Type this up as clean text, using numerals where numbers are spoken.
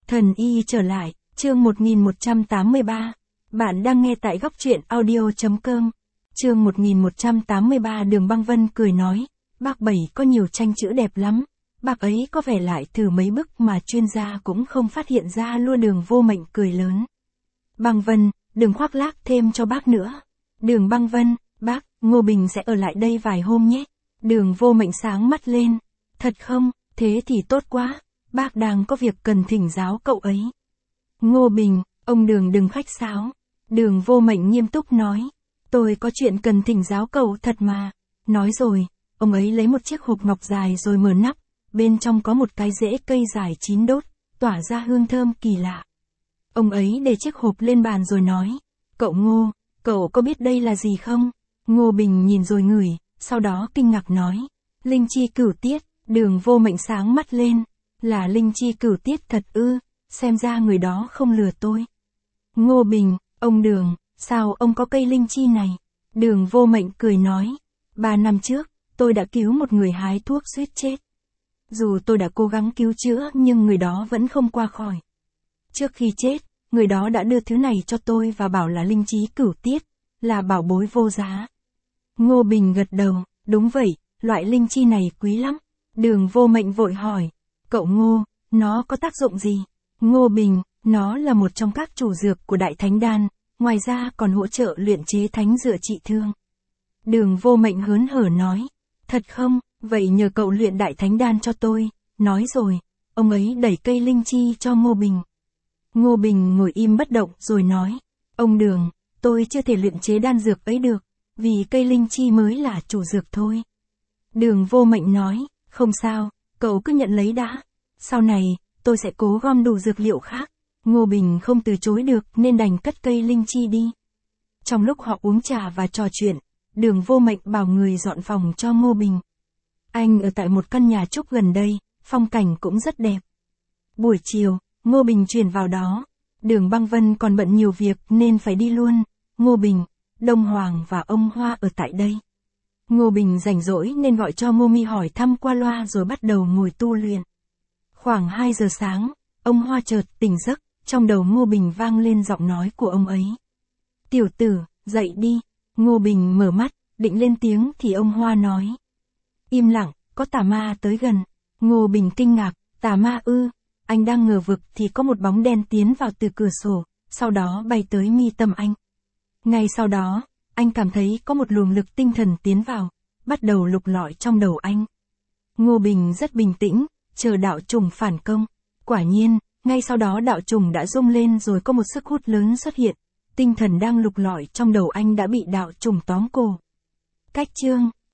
Thần y trở lại, chương 1183. Bạn đang nghe tại góc truyện audio.com. Chương 1183 Đường Băng Vân cười nói, bác Bảy có nhiều tranh chữ đẹp lắm. Bác ấy có vẻ lại thử mấy bức mà chuyên gia cũng không phát hiện ra luôn. Đường Vô Mệnh cười lớn. Băng Vân, đừng khoác lác thêm cho bác nữa. Đường Băng Vân, bác, Ngô Bình sẽ ở lại đây vài hôm nhé. Đường Vô Mệnh sáng mắt lên. Thật không, thế thì tốt quá. Bác đang có việc cần thỉnh giáo cậu ấy. Ngô Bình, ông Đường đừng khách sáo. Đường Vô Mệnh nghiêm túc nói. Tôi có chuyện cần thỉnh giáo cậu thật mà. Nói rồi, ông ấy lấy một chiếc hộp ngọc dài rồi mở nắp. Bên trong có một cái rễ cây dài 9 đốt, tỏa ra hương thơm kỳ lạ. Ông ấy để chiếc hộp lên bàn rồi nói. Cậu Ngô, cậu có biết đây là gì không? Ngô Bình nhìn rồi ngửi, sau đó kinh ngạc nói. Linh chi cửu tiết. Đường Vô Mệnh sáng mắt lên. Là linh chi cửu tiết thật ư? Xem ra người đó không lừa tôi. Ngô Bình, ông Đường, sao ông có cây linh chi này? Đường Vô Mệnh cười nói. 3 năm trước, tôi đã cứu một người hái thuốc suýt chết. Dù tôi đã cố gắng cứu chữa nhưng người đó vẫn không qua khỏi. Trước khi chết, người đó đã đưa thứ này cho tôi và bảo là linh chi cửu tiết, là bảo bối vô giá. Ngô Bình gật đầu, đúng vậy, loại linh chi này quý lắm. Đường Vô Mệnh vội hỏi. Cậu Ngô, nó có tác dụng gì? Ngô Bình, nó là một trong các chủ dược của Đại Thánh Đan, ngoài ra còn hỗ trợ luyện chế thánh dược trị thương. Đường Vô Mệnh hớn hở nói. Thật không, vậy nhờ cậu luyện Đại Thánh Đan cho tôi. Nói rồi, ông ấy đẩy cây linh chi cho Ngô Bình. Ngô Bình ngồi im bất động rồi nói. Ông Đường, tôi chưa thể luyện chế đan dược ấy được, vì cây linh chi mới là chủ dược thôi. Đường Vô Mệnh nói. Không sao, cậu cứ nhận lấy đã. Sau này, tôi sẽ cố gom đủ dược liệu khác. Ngô Bình không từ chối được nên đành cất cây linh chi đi. Trong lúc họ uống trà và trò chuyện, Đường Vô Mệnh bảo người dọn phòng cho Ngô Bình. Anh ở tại một căn nhà trúc gần đây, phong cảnh cũng rất đẹp. Buổi chiều, Ngô Bình chuyển vào đó. Đường Băng Vân còn bận nhiều việc nên phải đi luôn. Ngô Bình, Đông Hoàng và ông Hoa ở tại đây. Ngô Bình rảnh rỗi nên gọi cho Ngô Mi hỏi thăm qua loa rồi bắt đầu ngồi tu luyện. Khoảng 2 giờ sáng, ông Hoa chợt tỉnh giấc, trong đầu Ngô Bình vang lên giọng nói của ông ấy. Tiểu tử, dậy đi. Ngô Bình mở mắt, định lên tiếng thì ông Hoa nói. Im lặng, có tà ma tới gần. Ngô Bình kinh ngạc, tà ma ư? Anh đang ngờ vực thì có một bóng đen tiến vào từ cửa sổ, sau đó bay tới mi tâm anh. Ngay sau đó, anh cảm thấy có một luồng lực tinh thần tiến vào, bắt đầu lục lọi trong đầu anh. Ngô Bình rất bình tĩnh, chờ đạo trùng phản công. Quả nhiên, ngay sau đó đạo trùng đã rung lên rồi có một sức hút lớn xuất hiện. Tinh thần đang lục lọi trong đầu anh đã bị đạo trùng tóm cổ. Cách chương